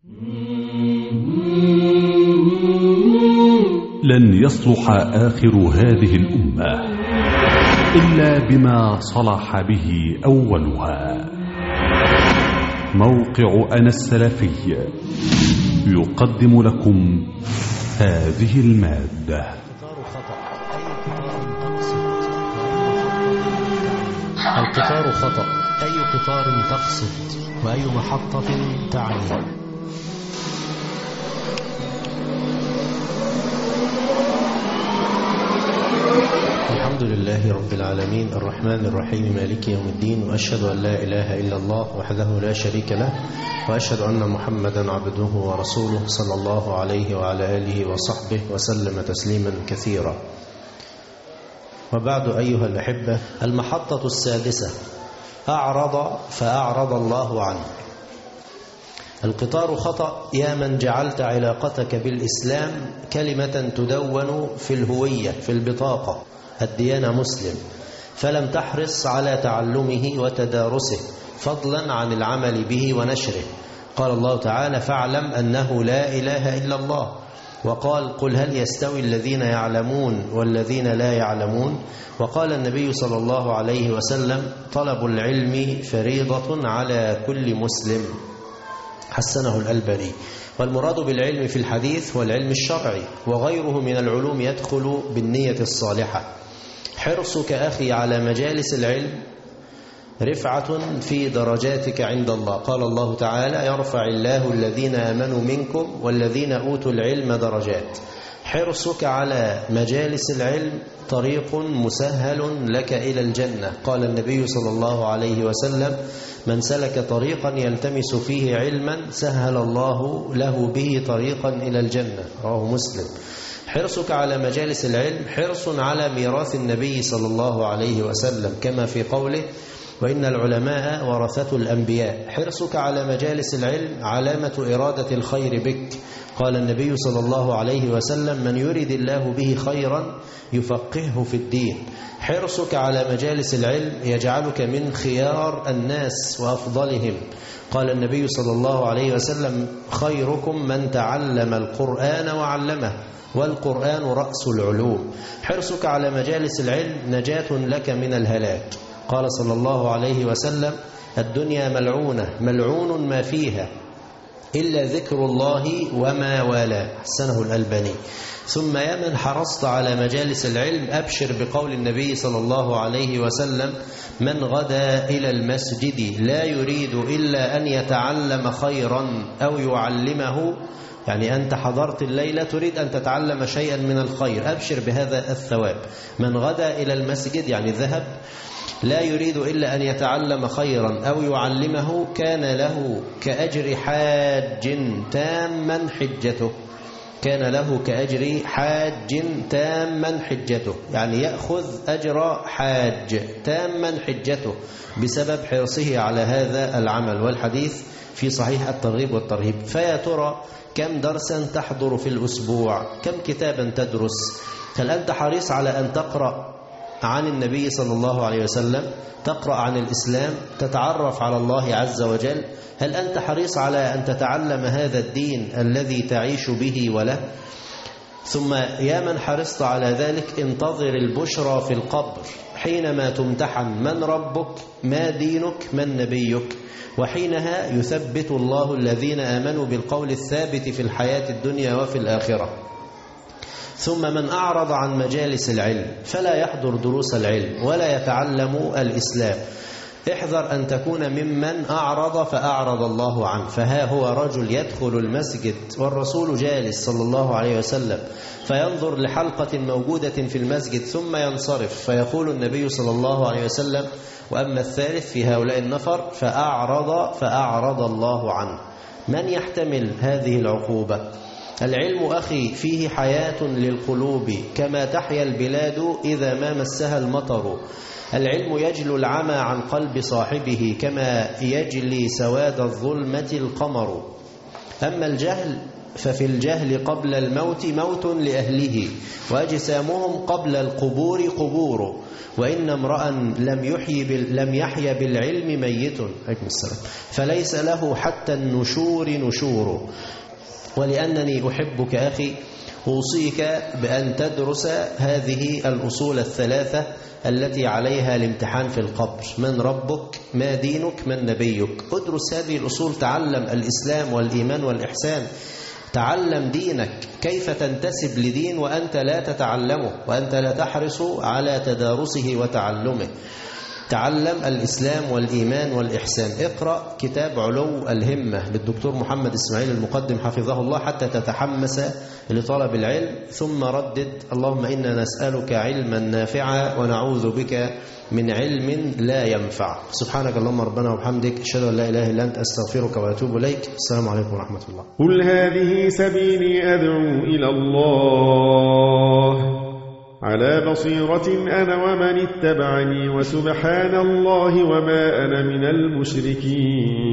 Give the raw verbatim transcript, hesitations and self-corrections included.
لن يصلح آخر هذه الأمة إلا بما صلح به أولها. موقع أنا السلفي يقدم لكم هذه المادة. القطار خطأ، أي قطار تقصد وأي محطة تعني؟ الحمد لله رب العالمين الرحمن الرحيم مالك يوم الدين، وأشهد أن لا إله إلا الله وحده لا شريك له، وأشهد أن محمدا عبده ورسوله صلى الله عليه وعلى آله وصحبه وسلم تسليما كثيرا. وبعد أيها الأحبة، المحطة السادسة: أعرض فأعرض الله عنه. القطار خطأ يا من جعلت علاقتك بالإسلام كلمة تدون في الهوية في البطاقة الديانة مسلم، فلم تحرص على تعلمه وتدارسه فضلا عن العمل به ونشره. قال الله تعالى: فاعلم أنه لا إله إلا الله. وقال: قل هل يستوي الذين يعلمون والذين لا يعلمون. وقال النبي صلى الله عليه وسلم: طلب العلم فريضة على كل مسلم. حسنه الألباني. والمراد بالعلم في الحديث هو العلم الشرعي، وغيره من العلوم يدخل بالنية الصالحة. حرصك أخي على مجالس العلم رفعة في درجاتك عند الله. قال الله تعالى: يرفع الله الذين آمنوا منكم والذين أوتوا العلم درجات. حرصك على مجالس العلم طريق مسهل لك إلى الجنة. قال النبي صلى الله عليه وسلم: من سلك طريقا يلتمس فيه علما سهل الله له به طريقا إلى الجنة. رواه مسلم. حرصك على مجالس العلم حرص على ميراث النبي صلى الله عليه وسلم، كما في قوله: وإن العلماء ورثة الأنبياء. حرصك على مجالس العلم علامة إرادة الخير بك. قال النبي صلى الله عليه وسلم: من يرد الله به خيرا يفقهه في الدين. حرصك على مجالس العلم يجعلك من خيار الناس وأفضلهم. قال النبي صلى الله عليه وسلم: خيركم من تعلم القرآن وعلمه، والقرآن رأس العلوم. حرصك على مجالس العلم نجاة لك من الهلاك. قال صلى الله عليه وسلم: الدنيا ملعونة ملعون ما فيها إلا ذكر الله وما والاه. حسنه الألباني. ثم يا من حرصت على مجالس العلم أبشر بقول النبي صلى الله عليه وسلم: من غدا إلى المسجد لا يريد إلا أن يتعلم خيرا أو يعلمه. يعني أنت حضرت الليلة تريد أن تتعلم شيئا من الخير، أبشر بهذا الثواب. من غدا إلى المسجد يعني ذهب، لا يريد إلا أن يتعلم خيرا أو يعلمه، كان له كأجر حاج تاما حجته. كان له كأجر حاج تاما حجته، يعني يأخذ أجر حاج تاما حجته بسبب حرصه على هذا العمل. والحديث في صحيح الترغيب والترهيب. فيا ترى كم درسا تحضر في الأسبوع؟ كم كتابا تدرس؟ هل أنت حريص على أن تقرأ عن النبي صلى الله عليه وسلم، تقرأ عن الإسلام، تتعرف على الله عز وجل؟ هل أنت حريص على أن تتعلم هذا الدين الذي تعيش به وله؟ ثم يا من حرصت على ذلك انتظر البشرى في القبر حينما تمتحن: من ربك؟ ما دينك؟ من نبيك؟ وحينها يثبت الله الذين آمنوا بالقول الثابت في الحياة الدنيا وفي الآخرة. ثم من أعرض عن مجالس العلم فلا يحضر دروس العلم ولا يتعلم الإسلام. احذر أن تكون ممن أعرض فأعرض الله عنه. فها هو رجل يدخل المسجد والرسول جالس صلى الله عليه وسلم، فينظر لحلقة موجودة في المسجد ثم ينصرف، فيقول النبي صلى الله عليه وسلم: وأما الثالث في هؤلاء النفر فأعرض فأعرض الله عنه. من يحتمل هذه العقوبة؟ العلم أخي فيه حياة للقلوب كما تحيا البلاد إذا ما مسها المطر. العلم يجلو العمى عن قلب صاحبه كما يجلي سواد الظلمة القمر. أما الجهل ففي الجهل قبل الموت موت لأهله، وأجسامهم قبل القبور قبور، وإن امرأ لم يحيي بال... لم يحيا بالعلم ميت، عليكم السلام، فليس له حتى النشور نشور. ولأنني أحبك أخي أوصيك بأن تدرس هذه الأصول الثلاثة التي عليها الامتحان في القبر: من ربك، ما دينك، من نبيك. ادرس هذه الأصول، تعلم الإسلام والإيمان والإحسان، تعلم دينك، كيف تنتسب لدين وأنت لا تتعلمه وأنت لا تحرص على تدارسه وتعلمه. تعلم الإسلام والإيمان والإحسان. اقرأ كتاب علو الهمة للدكتور محمد إسماعيل المقدم حفظه الله حتى تتحمس لطلب العلم، ثم ردد: اللهم إنا نسألك علما نافعا ونعوذ بك من علم لا ينفع. سبحانك اللهم ربنا وبحمدك، أشهد أن لا إله إلا أنت، أستغفرك وأتوب إليك. السلام عليكم ورحمة الله. قل هذه سبيلي أدعو إلى الله على بصيرة أنا ومن اتبعني، وسبحان الله وما أنا من المشركين.